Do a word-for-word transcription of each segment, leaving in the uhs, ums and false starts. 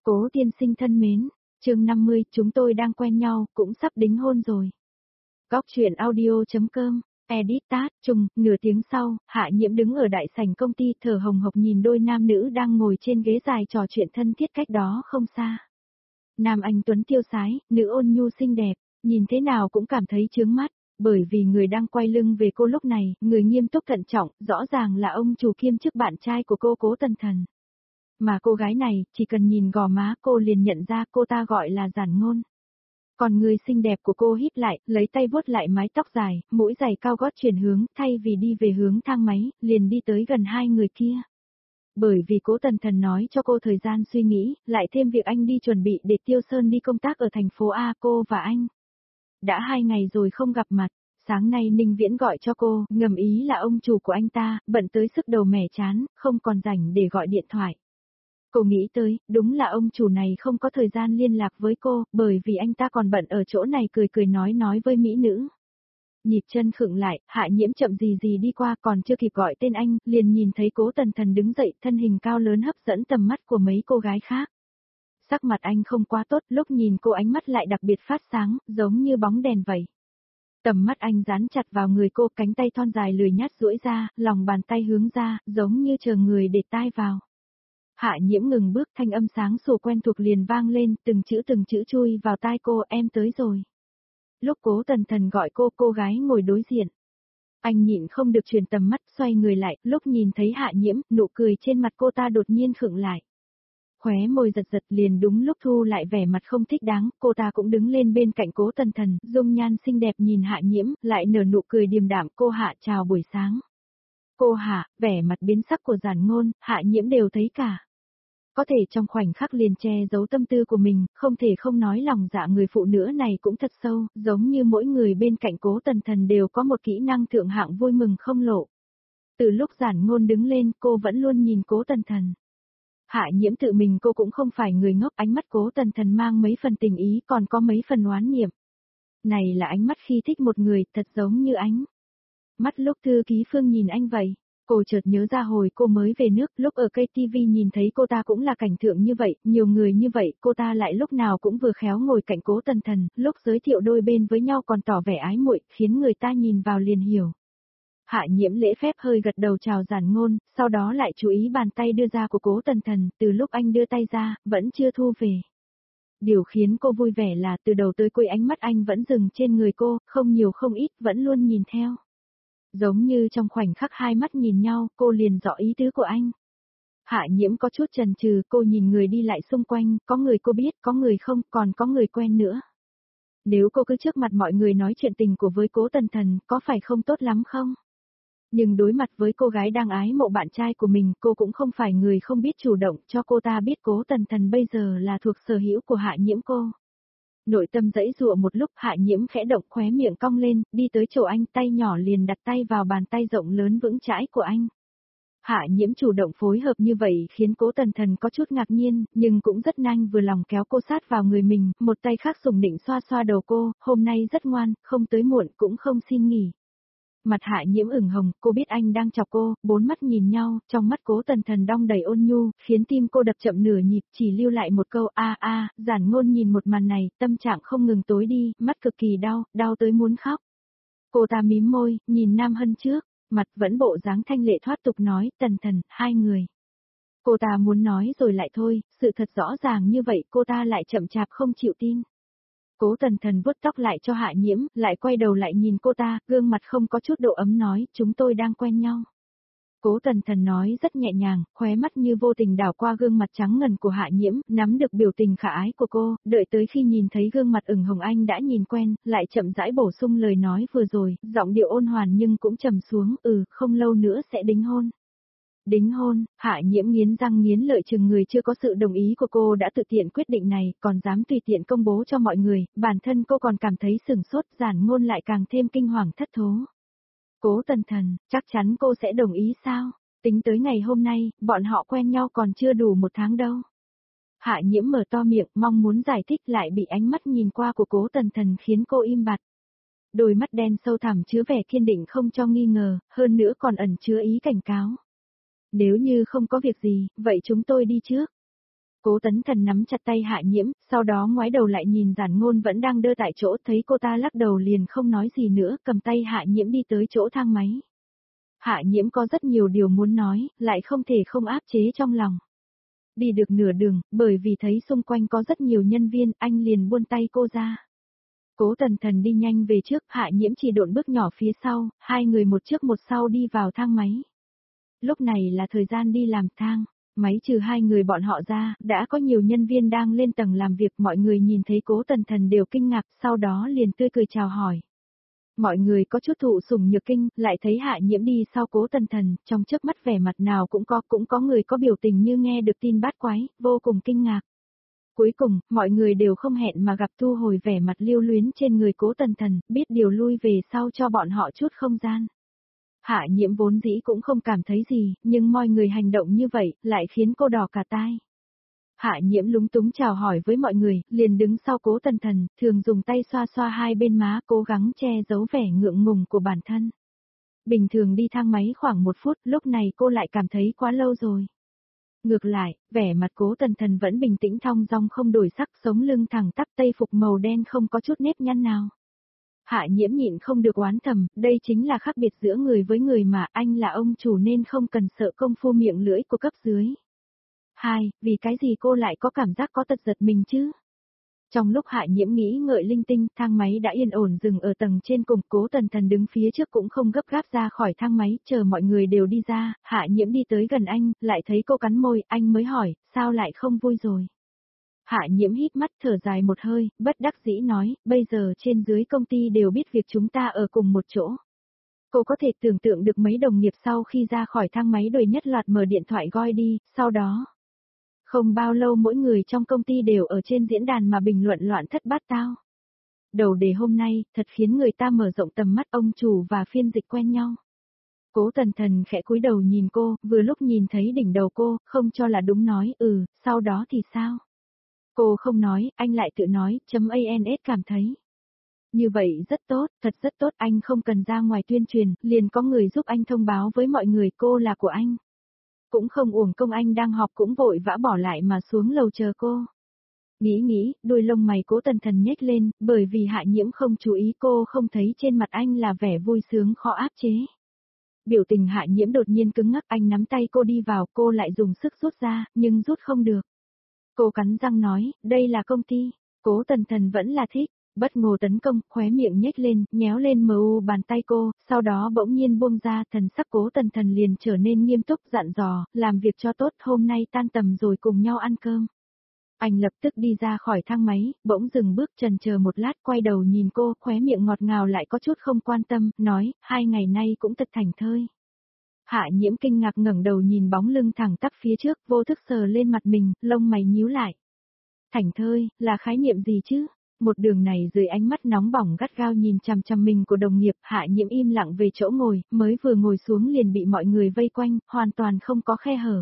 Cố tiên sinh thân mến, chương năm mươi, chúng tôi đang quen nhau, cũng sắp đính hôn rồi. Góc truyện audio.com, edit tat, trùng, nửa tiếng sau, Hạ Nhiễm đứng ở đại sảnh công ty thở hồng hộc nhìn đôi nam nữ đang ngồi trên ghế dài trò chuyện thân thiết cách đó không xa. Nam anh tuấn tiêu sái, nữ ôn nhu xinh đẹp, nhìn thế nào cũng cảm thấy chướng mắt, bởi vì người đang quay lưng về cô lúc này, người nghiêm túc thận trọng, rõ ràng là ông chủ kiêm chức bạn trai của cô Cố Tần Thần. Mà cô gái này, chỉ cần nhìn gò má cô liền nhận ra cô ta gọi là Giản Ngôn. Còn người xinh đẹp của cô híp lại, lấy tay vuốt lại mái tóc dài, mũi giày cao gót chuyển hướng, thay vì đi về hướng thang máy, liền đi tới gần hai người kia. Bởi vì Cố Tần Thần nói cho cô thời gian suy nghĩ, lại thêm việc anh đi chuẩn bị để Tiêu Sơn đi công tác ở thành phố A, cô và anh đã hai ngày rồi không gặp mặt. Sáng nay Ninh Viễn gọi cho cô, ngầm ý là ông chủ của anh ta, bận tới sức đầu mẻ chán, không còn rảnh để gọi điện thoại. Cô nghĩ tới, đúng là ông chủ này không có thời gian liên lạc với cô, bởi vì anh ta còn bận ở chỗ này cười cười nói nói với mỹ nữ. Nhịp chân khựng lại, Hạ Nhiễm chậm gì gì đi qua, còn chưa kịp gọi tên anh, liền nhìn thấy Cố Tần Thần đứng dậy, thân hình cao lớn hấp dẫn tầm mắt của mấy cô gái khác. Sắc mặt anh không quá tốt, lúc nhìn cô ánh mắt lại đặc biệt phát sáng, giống như bóng đèn vậy. Tầm mắt anh dán chặt vào người cô, cánh tay thon dài lười nhát duỗi ra, lòng bàn tay hướng ra, giống như chờ người để tai vào. Hạ Nhiễm ngừng bước, thanh âm sáng sủa quen thuộc liền vang lên, từng chữ từng chữ chui vào tai cô, em tới rồi. Lúc Cố Tần Thần gọi cô, cô gái ngồi đối diện. Anh nhịn không được chuyển tầm mắt, xoay người lại, lúc nhìn thấy Hạ Nhiễm, nụ cười trên mặt cô ta đột nhiên khựng lại. Khóe môi giật giật liền đúng lúc thu lại vẻ mặt không thích đáng, cô ta cũng đứng lên bên cạnh Cố Tần Thần, dung nhan xinh đẹp nhìn Hạ Nhiễm, lại nở nụ cười điềm đạm, cô Hạ chào buổi sáng. Cô Hạ, vẻ mặt biến sắc của Giản Ngôn, Hạ Nhiễm đều thấy cả. Có thể trong khoảnh khắc liền che giấu tâm tư của mình, không thể không nói lòng dạ người phụ nữ này cũng thật sâu, giống như mỗi người bên cạnh Cố Tần Thần đều có một kỹ năng thượng hạng vui mừng không lộ. Từ lúc Giản Ngôn đứng lên, cô vẫn luôn nhìn Cố Tần Thần. Hạ Nhiễm tự mình cô cũng không phải người ngốc, ánh mắt Cố Tần Thần mang mấy phần tình ý còn có mấy phần oán niệm. Này là ánh mắt khi thích một người, thật giống như ánh mắt lúc thư ký Phương nhìn anh vậy. Cô chợt nhớ ra hồi cô mới về nước, lúc ở cây ti vi nhìn thấy cô ta cũng là cảnh tượng như vậy, nhiều người như vậy, cô ta lại lúc nào cũng vừa khéo ngồi cạnh Cố Tần Thần, lúc giới thiệu đôi bên với nhau còn tỏ vẻ ái muội, khiến người ta nhìn vào liền hiểu. Hạ Nhiễm lễ phép hơi gật đầu chào Giản Ngôn, sau đó lại chú ý bàn tay đưa ra của Cố Tần Thần, từ lúc anh đưa tay ra, vẫn chưa thu về. Điều khiến cô vui vẻ là từ đầu tới cuối ánh mắt anh vẫn dừng trên người cô, không nhiều không ít, vẫn luôn nhìn theo. Giống như trong khoảnh khắc hai mắt nhìn nhau, cô liền rõ ý tứ của anh. Hạ Nhiễm có chút chần chừ, cô nhìn người đi lại xung quanh, có người cô biết, có người không, còn có người quen nữa. Nếu cô cứ trước mặt mọi người nói chuyện tình của với Cố Tần Thần, có phải không tốt lắm không? Nhưng đối mặt với cô gái đang ái mộ bạn trai của mình, cô cũng không phải người không biết chủ động, cho cô ta biết Cố Tần Thần bây giờ là thuộc sở hữu của Hạ Nhiễm cô. Nội tâm dãy dụa một lúc, Hạ Nhiễm khẽ động khóe miệng cong lên, đi tới chỗ anh, tay nhỏ liền đặt tay vào bàn tay rộng lớn vững chãi của anh. Hạ Nhiễm chủ động phối hợp như vậy khiến Cố Tần Thần có chút ngạc nhiên, nhưng cũng rất nhanh vừa lòng kéo cô sát vào người mình, một tay khác sủng nịnh xoa xoa đầu cô, hôm nay rất ngoan, không tới muộn cũng không xin nghỉ. Mặt Hạ Nhiễm ửng hồng, cô biết anh đang chọc cô, bốn mắt nhìn nhau, trong mắt Cố Tần Thần đong đầy ôn nhu, khiến tim cô đập chậm nửa nhịp, chỉ lưu lại một câu a a. Giản Ngôn nhìn một màn này, tâm trạng không ngừng tối đi, mắt cực kỳ đau, đau tới muốn khóc. Cô ta mím môi, nhìn Nam Hân trước, mặt vẫn bộ dáng thanh lệ thoát tục nói, Tần Thần, hai người. Cô ta muốn nói rồi lại thôi, sự thật rõ ràng như vậy cô ta lại chậm chạp không chịu tin. Cố Tần Thần vuốt tóc lại cho Hạ Nhiễm, lại quay đầu lại nhìn cô ta, gương mặt không có chút độ ấm nói, chúng tôi đang quen nhau. Cố Tần Thần nói rất nhẹ nhàng, khóe mắt như vô tình đảo qua gương mặt trắng ngần của Hạ Nhiễm, nắm được biểu tình khả ái của cô, đợi tới khi nhìn thấy gương mặt ửng hồng anh đã nhìn quen, lại chậm rãi bổ sung lời nói vừa rồi, giọng điệu ôn hoàn nhưng cũng trầm xuống, ừ, không lâu nữa sẽ đính hôn. Đính hôn, Hạ Nhiễm nghiến răng nghiến lợi chừng người chưa có sự đồng ý của cô đã tự tiện quyết định này, còn dám tùy tiện công bố cho mọi người, bản thân cô còn cảm thấy sửng sốt, Giản Ngôn lại càng thêm kinh hoàng thất thố. Cố Tần Thần, chắc chắn cô sẽ đồng ý sao? Tính tới ngày hôm nay, bọn họ quen nhau còn chưa đủ một tháng đâu. Hạ Nhiễm mở to miệng, mong muốn giải thích lại bị ánh mắt nhìn qua của Cố Tần Thần khiến cô im bặt. Đôi mắt đen sâu thẳm chứa vẻ kiên định không cho nghi ngờ, hơn nữa còn ẩn chứa ý cảnh cáo. Nếu như không có việc gì, vậy chúng tôi đi trước. Cố Tấn Thần nắm chặt tay Hạ Nhiễm, sau đó ngoái đầu lại nhìn Giản Ngôn vẫn đang đơ tại chỗ, thấy cô ta lắc đầu liền không nói gì nữa, cầm tay Hạ Nhiễm đi tới chỗ thang máy. Hạ Nhiễm có rất nhiều điều muốn nói, lại không thể không áp chế trong lòng. Đi được nửa đường, bởi vì thấy xung quanh có rất nhiều nhân viên, anh liền buông tay cô ra. Cố Tần Thần đi nhanh về trước, Hạ Nhiễm chỉ độn bước nhỏ phía sau, hai người một trước một sau đi vào thang máy. Lúc này là thời gian đi làm thang, máy trừ hai người bọn họ ra, đã có nhiều nhân viên đang lên tầng làm việc, mọi người nhìn thấy Cố Tần Thần đều kinh ngạc, sau đó liền tươi cười chào hỏi. Mọi người có chút thụ sủng nhược kinh, lại thấy Hạ Nhiễm đi sau Cố Tần Thần, trong chớp mắt vẻ mặt nào cũng có, cũng có người có biểu tình như nghe được tin bát quái, vô cùng kinh ngạc. Cuối cùng, mọi người đều không hẹn mà gặp thu hồi vẻ mặt lưu luyến trên người Cố Tần Thần, biết điều lui về sau cho bọn họ chút không gian. Hạ Nhiễm vốn dĩ cũng không cảm thấy gì, nhưng mọi người hành động như vậy, lại khiến cô đỏ cả tai. Hạ Nhiễm lúng túng chào hỏi với mọi người, liền đứng sau Cố Tần Thần, thường dùng tay xoa xoa hai bên má, cố gắng che giấu vẻ ngượng ngùng của bản thân. Bình thường đi thang máy khoảng một phút, lúc này cô lại cảm thấy quá lâu rồi. Ngược lại, vẻ mặt Cố Tần Thần vẫn bình tĩnh thong dong không đổi sắc, sống lưng thẳng tắp, tây phục màu đen không có chút nếp nhăn nào. Hạ Nhiễm nhịn không được oán thầm, đây chính là khác biệt giữa người với người mà, anh là ông chủ nên không cần sợ công phu miệng lưỡi của cấp dưới. Hai, vì cái gì cô lại có cảm giác có tật giật mình chứ? Trong lúc Hạ Nhiễm nghĩ ngợi linh tinh, thang máy đã yên ổn dừng ở tầng trên cùng, Cố Tần Thần đứng phía trước cũng không gấp gáp ra khỏi thang máy, chờ mọi người đều đi ra, Hạ Nhiễm đi tới gần anh, lại thấy cô cắn môi, anh mới hỏi, sao lại không vui rồi? Hạ Nhiễm hít mắt thở dài một hơi, bất đắc dĩ nói, bây giờ trên dưới công ty đều biết việc chúng ta ở cùng một chỗ. Cô có thể tưởng tượng được mấy đồng nghiệp sau khi ra khỏi thang máy đuổi nhất loạt mở điện thoại gọi đi, sau đó. Không bao lâu mỗi người trong công ty đều ở trên diễn đàn mà bình luận loạn thất bát tao. Đầu đề hôm nay, thật khiến người ta mở rộng tầm mắt, ông chủ và phiên dịch quen nhau. Cố Tần Thần khẽ cúi đầu nhìn cô, vừa lúc nhìn thấy đỉnh đầu cô, không cho là đúng nói, ừ, sau đó thì sao? Cô không nói, anh lại tự nói, chấm ans cảm thấy. Như vậy rất tốt, thật rất tốt, anh không cần ra ngoài tuyên truyền, liền có người giúp anh thông báo với mọi người cô là của anh. Cũng không uổng công anh đang họp cũng vội vã bỏ lại mà xuống lầu chờ cô. Nghĩ nghĩ, đôi lông mày Cố Tần Thần nhếch lên, bởi vì Hạ Nhiễm không chú ý cô không thấy trên mặt anh là vẻ vui sướng khó áp chế. Biểu tình Hạ Nhiễm đột nhiên cứng ngắc, anh nắm tay cô đi vào, cô lại dùng sức rút ra, nhưng rút không được. Cô cắn răng nói, đây là công ty, Cố Tần Thần vẫn là thích, bất ngờ tấn công, khóe miệng nhếch lên, nhéo lên mờ u bàn tay cô, sau đó bỗng nhiên buông ra, thần sắc Cố Tần Thần liền trở nên nghiêm túc dặn dò, làm việc cho tốt, hôm nay tan tầm rồi cùng nhau ăn cơm. Anh lập tức đi ra khỏi thang máy, bỗng dừng bước chần chờ một lát, quay đầu nhìn cô, khóe miệng ngọt ngào lại có chút không quan tâm, nói, hai ngày nay cũng thật thảnh thơi. Hạ Nhiễm kinh ngạc ngẩng đầu nhìn bóng lưng thẳng tắp phía trước, vô thức sờ lên mặt mình, lông mày nhíu lại. Thảnh thơi, là khái niệm gì chứ? Một đường này dưới ánh mắt nóng bỏng gắt gao nhìn chằm chằm mình của đồng nghiệp, Hạ Nhiễm im lặng về chỗ ngồi, mới vừa ngồi xuống liền bị mọi người vây quanh, hoàn toàn không có khe hở.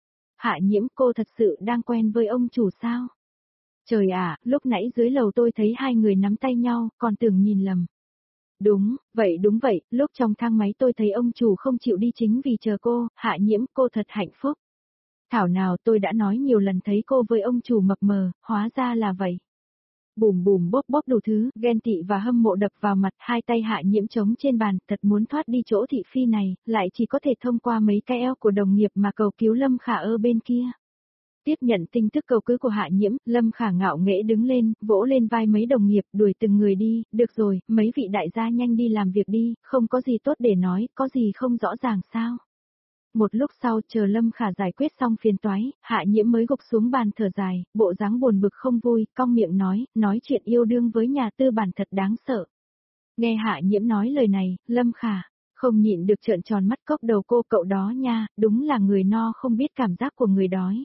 Hạ Nhiễm, cô thật sự đang quen với ông chủ sao? Trời ạ, lúc nãy dưới lầu tôi thấy hai người nắm tay nhau, còn tưởng nhìn lầm. Đúng, vậy đúng vậy, lúc trong thang máy tôi thấy ông chủ không chịu đi chính vì chờ cô, Hạ Nhiễm, cô thật hạnh phúc. Thảo nào tôi đã nói nhiều lần thấy cô với ông chủ mập mờ, hóa ra là vậy. Bùm bùm bóp bóp đủ thứ, ghen tị và hâm mộ đập vào mặt, hai tay Hạ Nhiễm trống trên bàn, thật muốn thoát đi chỗ thị phi này, lại chỉ có thể thông qua mấy cái eo của đồng nghiệp mà cầu cứu Lâm Khả ở bên kia. Tiếp nhận tin tức cầu cứu của Hạ Nhiễm, Lâm Khả ngạo nghễ đứng lên, vỗ lên vai mấy đồng nghiệp, đuổi từng người đi, được rồi, mấy vị đại gia nhanh đi làm việc đi, không có gì tốt để nói, có gì không rõ ràng sao. Một lúc sau chờ Lâm Khả giải quyết xong phiền toái, Hạ Nhiễm mới gục xuống bàn thở dài, bộ dáng buồn bực không vui, cong miệng nói, nói chuyện yêu đương với nhà tư bản thật đáng sợ. Nghe Hạ Nhiễm nói lời này, Lâm Khả không nhịn được trợn tròn mắt, cốc đầu cô, cậu đó nha, đúng là người no không biết cảm giác của người đói.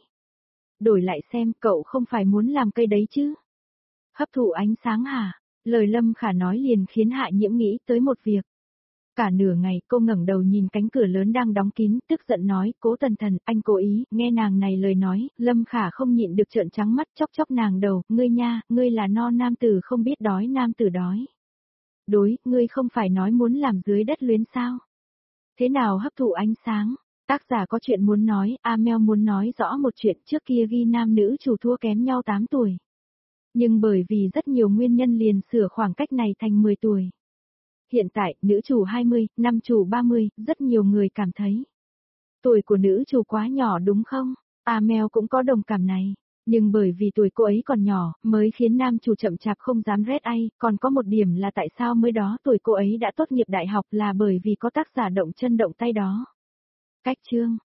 Đổi lại xem, cậu không phải muốn làm cây đấy chứ? Hấp thụ ánh sáng hả? Lời Lâm Khả nói liền khiến Hạ Nhiễm nghĩ tới một việc. Cả nửa ngày cô ngẩng đầu nhìn cánh cửa lớn đang đóng kín, tức giận nói, Cố Tần Thần, anh cố ý, nghe nàng này lời nói, Lâm Khả không nhịn được trợn trắng mắt, chóc chóc nàng đầu, ngươi nha, ngươi là no nam tử không biết đói nam tử đói. Đối, ngươi không phải nói muốn làm dưới đất luyến sao? Thế nào hấp thụ ánh sáng? Tác giả có chuyện muốn nói, Amel muốn nói rõ một chuyện trước kia ghi nam nữ chủ thua kém nhau tám tuổi. Nhưng bởi vì rất nhiều nguyên nhân liền sửa khoảng cách này thành mười tuổi. Hiện tại, nữ chủ hai mươi, nam chủ ba mươi, rất nhiều người cảm thấy. Tuổi của nữ chủ quá nhỏ đúng không? Amel cũng có đồng cảm này. Nhưng bởi vì tuổi cô ấy còn nhỏ, mới khiến nam chủ chậm chạp không dám red ai, còn có một điểm là tại sao mới đó tuổi cô ấy đã tốt nghiệp đại học là bởi vì có tác giả động chân động tay đó. Cách chương